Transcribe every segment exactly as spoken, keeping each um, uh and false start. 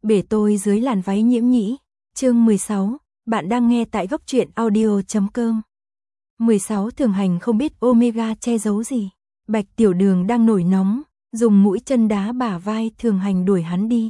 bể tôi dưới làn váy nhiễm nhĩ. Chương mười sáu, bạn đang nghe tại góc truyện audio chấm com. mười sáu Thường Hành không biết Omega che giấu gì. Bạch Tiểu Đường đang nổi nóng, dùng mũi chân đá bả vai Thường Hành đuổi hắn đi.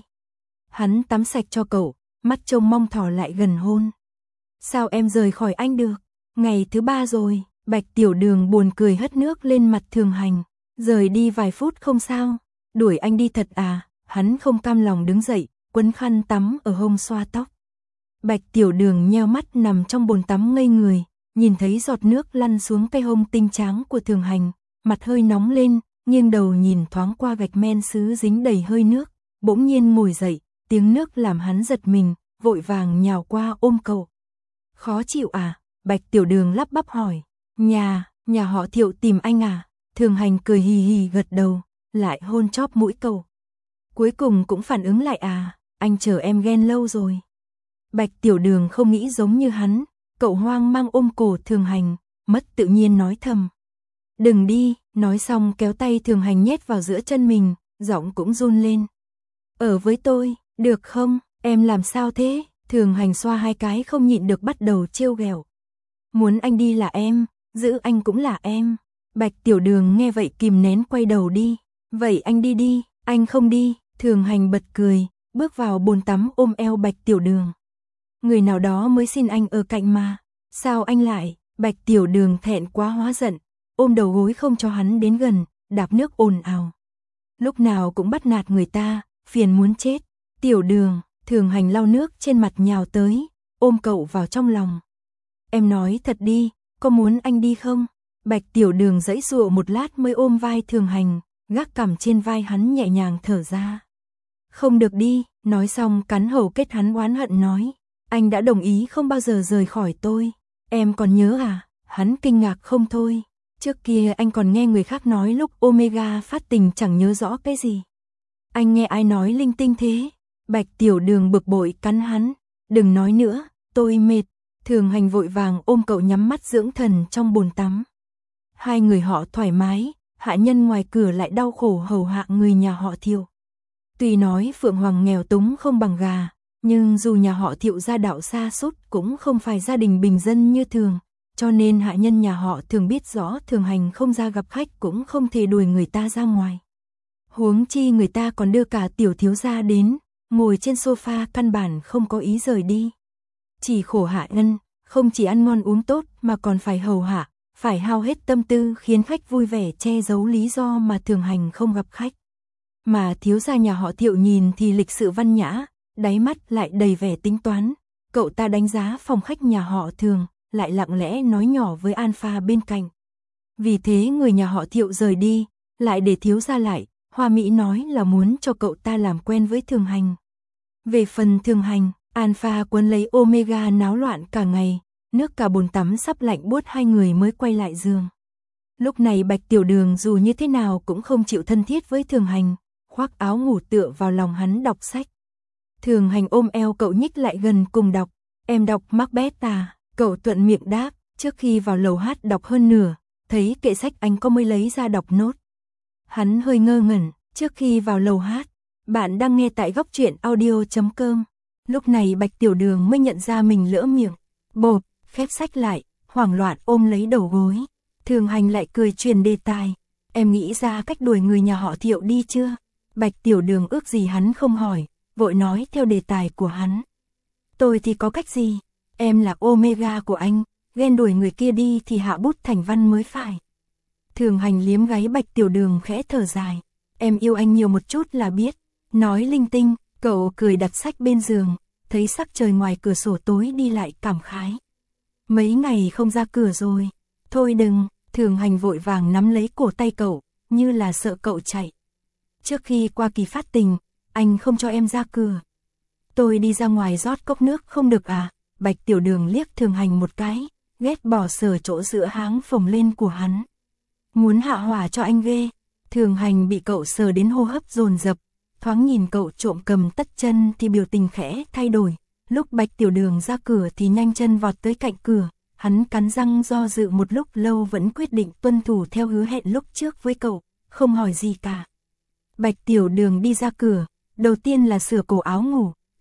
Hắn tắm sạch cho cậu, mắt trông mong thỏ lại gần hôn. Sao em rời khỏi anh được? Ngày thứ ba rồi. Bạch Tiểu Đường buồn cười hất nước lên mặt Thường Hành. Rời đi vài phút không sao. Đuổi anh đi thật à? Hắn không cam lòng đứng dậy, quấn khăn tắm ở hông xoa tóc. Bạch Tiểu Đường nheo mắt nằm trong bồn tắm ngây người, nhìn thấy giọt nước lăn xuống cái hông tinh trắng của Thường Hành, mặt hơi nóng lên, nghiêng đầu nhìn thoáng qua gạch men sứ dính đầy hơi nước, bỗng nhiên ngồi dậy, tiếng nước làm hắn giật mình, vội vàng nhào qua ôm cậu. Khó chịu à? Bạch Tiểu Đường lắp bắp hỏi. Nhà, nhà họ Thiệu tìm anh à? Thường Hành cười hì hì gật đầu, lại hôn chóp mũi cậu. Cuối cùng cũng phản ứng lại à? Anh chờ em ghen lâu rồi. Bạch Tiểu Đường không nghĩ giống như hắn, cậu hoang mang ôm cổ Thường Hành, mất tự nhiên nói thầm. Đừng đi, nói xong kéo tay Thường Hành nhét vào giữa chân mình, giọng cũng run lên. Ở với tôi, được không? Em làm sao thế? Thường Hành xoa hai cái không nhịn được bắt đầu trêu ghẹo. Muốn anh đi là em, giữ anh cũng là em. Bạch Tiểu Đường nghe vậy kìm nén quay đầu đi. Vậy anh đi đi, anh không đi. Thường Hành bật cười, bước vào bồn tắm ôm eo Bạch Tiểu Đường. Người nào đó mới xin anh ở cạnh mà. Sao anh lại? Bạch Tiểu Đường thẹn quá hóa giận, ôm đầu gối không cho hắn đến gần, đạp nước ồn ào. Lúc nào cũng bắt nạt người ta, phiền muốn chết. Tiểu Đường, Thường Hành lau nước trên mặt nhào tới, ôm cậu vào trong lòng. Em nói thật đi, có muốn anh đi không? Bạch Tiểu Đường giãy giụa một lát mới ôm vai Thường Hành, gác cằm trên vai hắn nhẹ nhàng thở ra. Không được đi, nói xong cắn hầu kết hắn oán hận nói. Anh đã đồng ý không bao giờ rời khỏi tôi. Em còn nhớ à? Hắn kinh ngạc không thôi. Trước kia anh còn nghe người khác nói lúc Omega phát tình chẳng nhớ rõ cái gì. Anh nghe ai nói linh tinh thế? Bạch Tiểu Đường bực bội cắn hắn. Đừng nói nữa, tôi mệt. Thường Hành vội vàng ôm cậu nhắm mắt dưỡng thần trong bồn tắm. Hai người họ thoải mái, hạ nhân ngoài cửa lại đau khổ hầu hạ người nhà họ Thiệu. Tuy nói Phượng Hoàng nghèo túng không bằng gà, nhưng dù nhà họ Thiệu gia đạo xa sút cũng không phải gia đình bình dân như thường, cho nên hạ nhân nhà họ thường biết rõ Thường Hành không ra gặp khách cũng không thể đuổi người ta ra ngoài. Huống chi người ta còn đưa cả tiểu thiếu gia đến, ngồi trên sofa căn bản không có ý rời đi. Chỉ khổ hạ nhân, không chỉ ăn ngon uống tốt mà còn phải hầu hạ, phải hao hết tâm tư khiến khách vui vẻ che giấu lý do mà Thường Hành không gặp khách. Mà thiếu gia nhà họ Thiệu nhìn thì lịch sự văn nhã, đáy mắt lại đầy vẻ tính toán. Cậu ta đánh giá phòng khách nhà họ Thường, lại lặng lẽ nói nhỏ với Alpha bên cạnh. Vì thế người nhà họ Thiệu rời đi, lại để thiếu gia lại, Hoa Mỹ nói là muốn cho cậu ta làm quen với Thường Hành. Về phần Thường Hành, Alpha quấn lấy Omega náo loạn cả ngày, nước cả bồn tắm sắp lạnh buốt hai người mới quay lại giường. Lúc này Bạch Tiểu Đường dù như thế nào cũng không chịu thân thiết với Thường Hành, khoác áo ngủ tựa vào lòng hắn đọc sách. Thường Hành ôm eo cậu nhích lại gần cùng đọc. Em đọc Macbeth à? Cậu thuận miệng đáp. Trước khi vào lầu hát đọc hơn nửa, thấy kệ sách anh có mới lấy ra đọc nốt. Hắn hơi ngơ ngẩn. Trước khi vào lầu hát. Bạn đang nghe tại góc truyện audio chấm com. Lúc này Bạch Tiểu Đường mới nhận ra mình lỡ miệng. Bộp, khép sách lại, hoảng loạn ôm lấy đầu gối. Thường Hành lại cười truyền đề tài. Em nghĩ ra cách đuổi người nhà họ Thiệu đi chưa? Bạch Tiểu Đường ước gì hắn không hỏi, vội nói theo đề tài của hắn. Tôi thì có cách gì? Em là Omega của anh, ghen đuổi người kia đi thì hạ bút thành văn mới phải. Thường Hành liếm gáy Bạch Tiểu Đường khẽ thở dài. Em yêu anh nhiều một chút là biết. Nói linh tinh, cậu cười đặt sách bên giường, thấy sắc trời ngoài cửa sổ tối đi lại cảm khái. Mấy ngày không ra cửa rồi. Thôi đừng, Thường Hành vội vàng nắm lấy cổ tay cậu, như là sợ cậu chạy. Trước khi qua kỳ phát tình, anh không cho em ra cửa. Tôi đi ra ngoài rót cốc nước không được à? Bạch Tiểu Đường liếc Thường Hành một cái, ghét bỏ sờ chỗ giữa háng phồng lên của hắn. Muốn hạ hỏa cho anh ghê. Thường Hành bị cậu sờ đến hô hấp dồn dập, thoáng nhìn cậu trộm cầm tất chân thì biểu tình khẽ thay đổi. Lúc Bạch Tiểu Đường ra cửa thì nhanh chân vọt tới cạnh cửa, hắn cắn răng do dự một lúc lâu vẫn quyết định tuân thủ theo hứa hẹn lúc trước với cậu, không hỏi gì cả. Bạch Tiểu Đường đi ra cửa, đầu tiên là sửa cổ áo ngủ,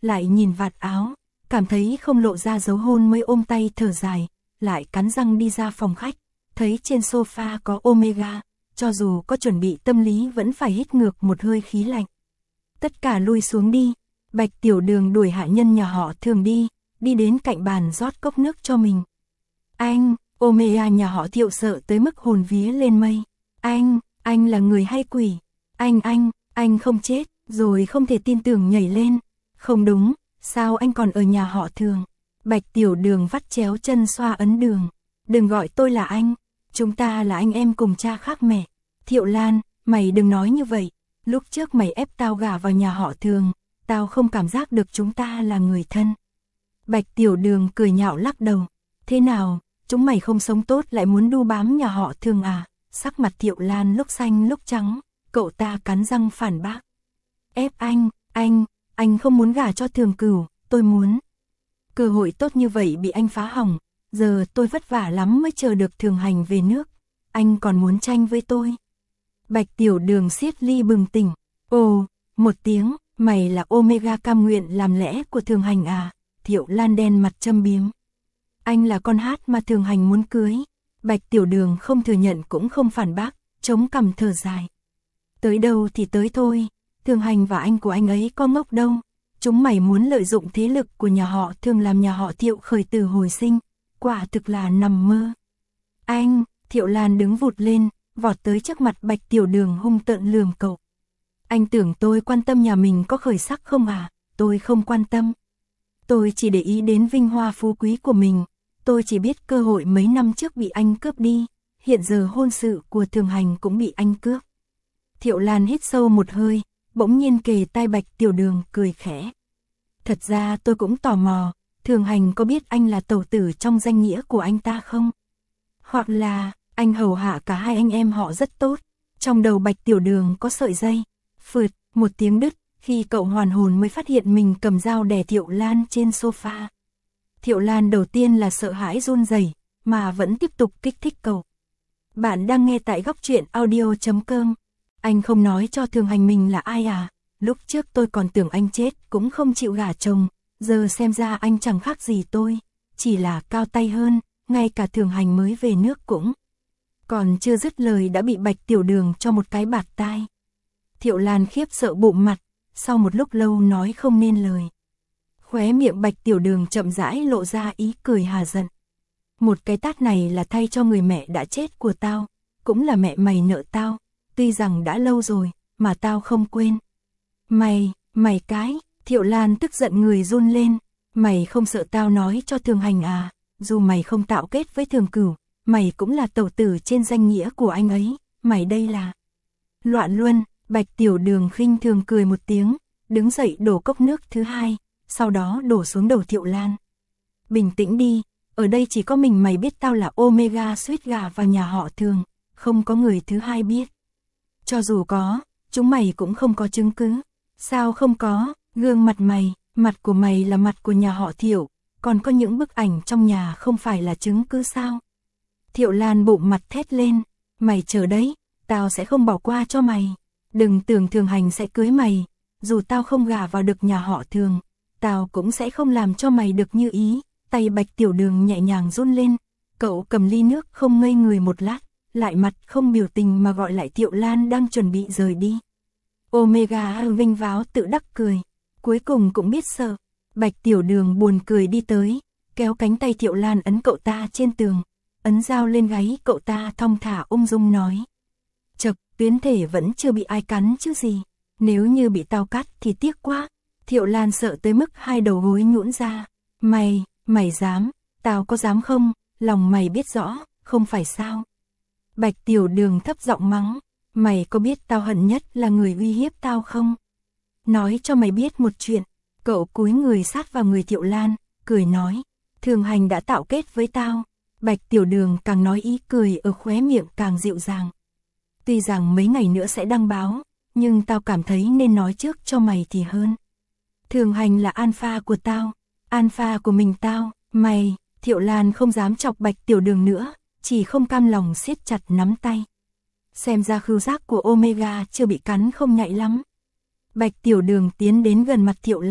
lại nhìn vạt áo, cảm thấy không lộ ra dấu hôn mới ôm tay thở dài, lại cắn răng đi ra phòng khách, thấy trên sofa có Omega, cho dù có chuẩn bị tâm lý vẫn phải hít ngược một hơi khí lạnh. Tất cả lui xuống đi, Bạch Tiểu Đường đuổi hạ nhân nhà họ Thường đi, đi đến cạnh bàn rót cốc nước cho mình. Anh, Omega nhà họ Thiệu sợ tới mức hồn vía lên mây. Anh, anh là người hay quỷ? Anh anh, anh không chết, rồi không thể tin tưởng nhảy lên. Không đúng, sao anh còn ở nhà họ Thường? Bạch Tiểu Đường vắt chéo chân xoa ấn đường. Đừng gọi tôi là anh, chúng ta là anh em cùng cha khác mẹ. Thiệu Lan, mày đừng nói như vậy, lúc trước mày ép tao gả vào nhà họ Thường, tao không cảm giác được chúng ta là người thân. Bạch Tiểu Đường cười nhạo lắc đầu. Thế nào, chúng mày không sống tốt lại muốn đu bám nhà họ Thường à? Sắc mặt Thiệu Lan lúc xanh lúc trắng, cậu ta cắn răng phản bác. Ép anh, anh, anh không muốn gả cho Thường Cửu, tôi muốn. Cơ hội tốt như vậy bị anh phá hỏng, giờ tôi vất vả lắm mới chờ được Thường Hành về nước, anh còn muốn tranh với tôi. Bạch Tiểu Đường siết ly bừng tỉnh. Ồ, một tiếng, mày là Omega cam nguyện làm lẽ của Thường Hành à? Thiệu Lan đen mặt châm biếm. Anh là con hát mà Thường Hành muốn cưới. Bạch Tiểu Đường không thừa nhận cũng không phản bác, chống cằm thở dài. Tới đâu thì tới thôi, Thường Hành và anh của anh ấy có ngốc đâu. Chúng mày muốn lợi dụng thế lực của nhà họ Thường làm nhà họ Thiệu khởi tử hồi sinh, quả thực là nằm mơ. Anh, Thiệu Lan đứng vụt lên, vọt tới trước mặt Bạch Tiểu Đường hung tợn lườm cậu. Anh tưởng tôi quan tâm nhà mình có khởi sắc không à? Tôi không quan tâm. Tôi chỉ để ý đến vinh hoa phú quý của mình. Tôi chỉ biết cơ hội mấy năm trước bị anh cướp đi, hiện giờ hôn sự của Thường Hành cũng bị anh cướp. Thiệu Lan hít sâu một hơi, bỗng nhiên kề tai Bạch Tiểu Đường cười khẽ. Thật ra tôi cũng tò mò, Thường Hành có biết anh là tẩu tử trong danh nghĩa của anh ta không? Hoặc là, anh hầu hạ cả hai anh em họ rất tốt, trong đầu Bạch Tiểu Đường có sợi dây. Phượt, một tiếng đứt, khi cậu hoàn hồn mới phát hiện mình cầm dao đè Thiệu Lan trên sofa. Thiệu Lan đầu tiên là sợ hãi run rẩy, mà vẫn tiếp tục kích thích cậu. Bạn đang nghe tại góc truyện audio chấm com. Anh không nói cho Thường Hành mình là ai à? Lúc trước tôi còn tưởng anh chết cũng không chịu gả chồng, giờ xem ra anh chẳng khác gì tôi, chỉ là cao tay hơn, ngay cả Thường Hành mới về nước cũng. Còn chưa dứt lời đã bị Bạch Tiểu Đường cho một cái bạt tai. Thiệu Lan khiếp sợ bụng mặt, sau một lúc lâu nói không nên lời. Khóe miệng Bạch Tiểu Đường chậm rãi lộ ra ý cười hà giận. Một cái tát này là thay cho người mẹ đã chết của tao, cũng là mẹ mày nợ tao, tuy rằng đã lâu rồi, mà tao không quên. Mày, mày cái, Thiệu Lan tức giận người run lên, mày không sợ tao nói cho Thường Hành à, dù mày không tạo kết với Thường Cửu, mày cũng là tẩu tử trên danh nghĩa của anh ấy, mày đây là loạn luân. Bạch Tiểu Đường khinh thường cười một tiếng, đứng dậy đổ cốc nước thứ hai, sau đó đổ xuống đầu Thiệu Lan. Bình tĩnh đi, ở đây chỉ có mình mày biết tao là Omega suýt gả vào nhà họ Thường, không có người thứ hai biết. Cho dù có, chúng mày cũng không có chứng cứ. Sao không có? Gương mặt mày, mặt của mày là mặt của nhà họ Thiệu, còn có những bức ảnh trong nhà không phải là chứng cứ sao? Thiệu Lan bụng mặt thét lên, mày chờ đấy, tao sẽ không bỏ qua cho mày. Đừng tưởng Thường Hành sẽ cưới mày, dù tao không gả vào được nhà họ Thường, tao cũng sẽ không làm cho mày được như ý. Tay Bạch Tiểu Đường nhẹ nhàng run lên, cậu cầm ly nước không ngây người một lát, lại mặt không biểu tình mà gọi lại Thiệu Lan đang chuẩn bị rời đi. Omega vinh váo tự đắc cười, cuối cùng cũng biết sợ. Bạch Tiểu Đường buồn cười đi tới, kéo cánh tay Thiệu Lan ấn cậu ta trên tường, ấn dao lên gáy cậu ta thong thả ung dung nói. Chật, tuyến thể vẫn chưa bị ai cắn chứ gì, nếu như bị tao cắt thì tiếc quá. Thiệu Lan sợ tới mức hai đầu gối nhũn ra. Mày, mày dám, tao có dám không, lòng mày biết rõ, không phải sao? Bạch Tiểu Đường thấp giọng mắng, mày có biết tao hận nhất là người uy hiếp tao không? Nói cho mày biết một chuyện, cậu cúi người sát vào người Thiệu Lan, cười nói, Thường Hành đã tạo kết với tao. Bạch Tiểu Đường càng nói ý cười ở khóe miệng càng dịu dàng. Tuy rằng mấy ngày nữa sẽ đăng báo, nhưng tao cảm thấy nên nói trước cho mày thì hơn. Thường Hành là alpha của tao, alpha của mình tao, mày. Thiệu Lan không dám chọc Bạch Tiểu Đường nữa, chỉ không cam lòng siết chặt nắm tay. Xem ra khứu giác của Omega chưa bị cắn không nhạy lắm. Bạch Tiểu Đường tiến đến gần mặt Thiệu Lan,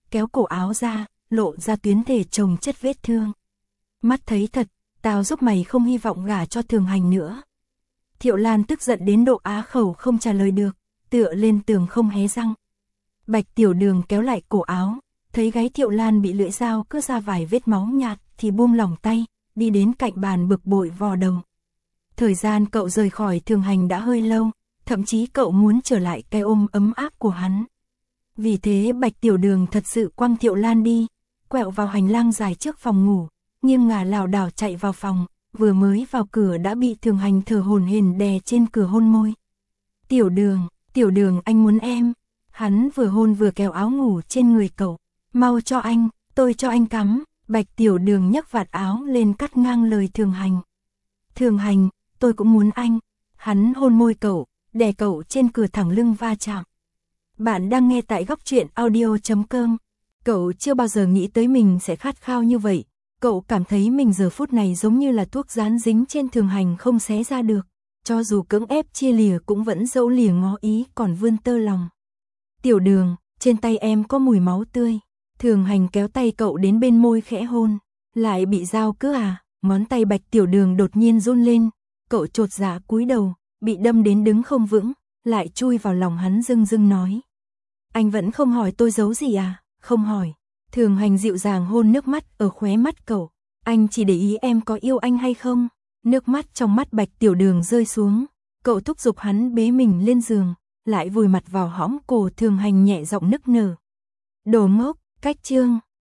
kéo cổ áo ra, lộ ra tuyến thể chồng chất vết thương. Mắt thấy thật, tao giúp mày không hy vọng gả cho Thường Hành nữa. Thiệu Lan tức giận đến độ á khẩu không trả lời được, tựa lên tường không hé răng. Bạch Tiểu Đường kéo lại cổ áo, thấy gáy Thiệu Lan bị lưỡi dao cưa ra vài vết máu nhạt thì buông lỏng tay, đi đến cạnh bàn bực bội vò đầu. Thời gian cậu rời khỏi Thường Hành đã hơi lâu, thậm chí cậu muốn trở lại cái ôm ấm áp của hắn. Vì thế Bạch Tiểu Đường thật sự quăng Thiệu Lan đi, quẹo vào hành lang dài trước phòng ngủ, nghiêng ngả lảo đảo chạy vào phòng, vừa mới vào cửa đã bị Thường Hành thở hổn hển đè trên cửa hôn môi. Tiểu Đường, Tiểu Đường anh muốn em. Hắn vừa hôn vừa kéo áo ngủ trên người cậu. Mau cho anh, tôi cho anh cắm. Bạch Tiểu Đường nhấc vạt áo lên cắt ngang lời Thường Hành. Thường Hành, tôi cũng muốn anh. Hắn hôn môi cậu, đè cậu trên cửa thẳng lưng va chạm. Bạn đang nghe tại góc truyện audio chấm com. Cậu chưa bao giờ nghĩ tới mình sẽ khát khao như vậy. Cậu cảm thấy mình giờ phút này giống như là thuốc dán dính trên Thường Hành không xé ra được. Cho dù cưỡng ép chia lìa cũng vẫn dẫu lìa ngó ý còn vươn tơ lòng. Tiểu Đường, trên tay em có mùi máu tươi. Thường Hành kéo tay cậu đến bên môi khẽ hôn. Lại bị dao cứa à? Ngón tay Bạch Tiểu Đường đột nhiên run lên. Cậu chột dạ cúi đầu, bị đâm đến đứng không vững, lại chui vào lòng hắn rưng rưng nói. Anh vẫn không hỏi tôi giấu gì à? Không hỏi. Thường Hành dịu dàng hôn nước mắt ở khóe mắt cậu. Anh chỉ để ý em có yêu anh hay không? Nước mắt trong mắt Bạch Tiểu Đường rơi xuống. Cậu thúc giục hắn bế mình lên giường, lại vùi mặt vào hõm cổ Thường Hành nhẹ giọng nức nở. Đồ ngốc, cách chương.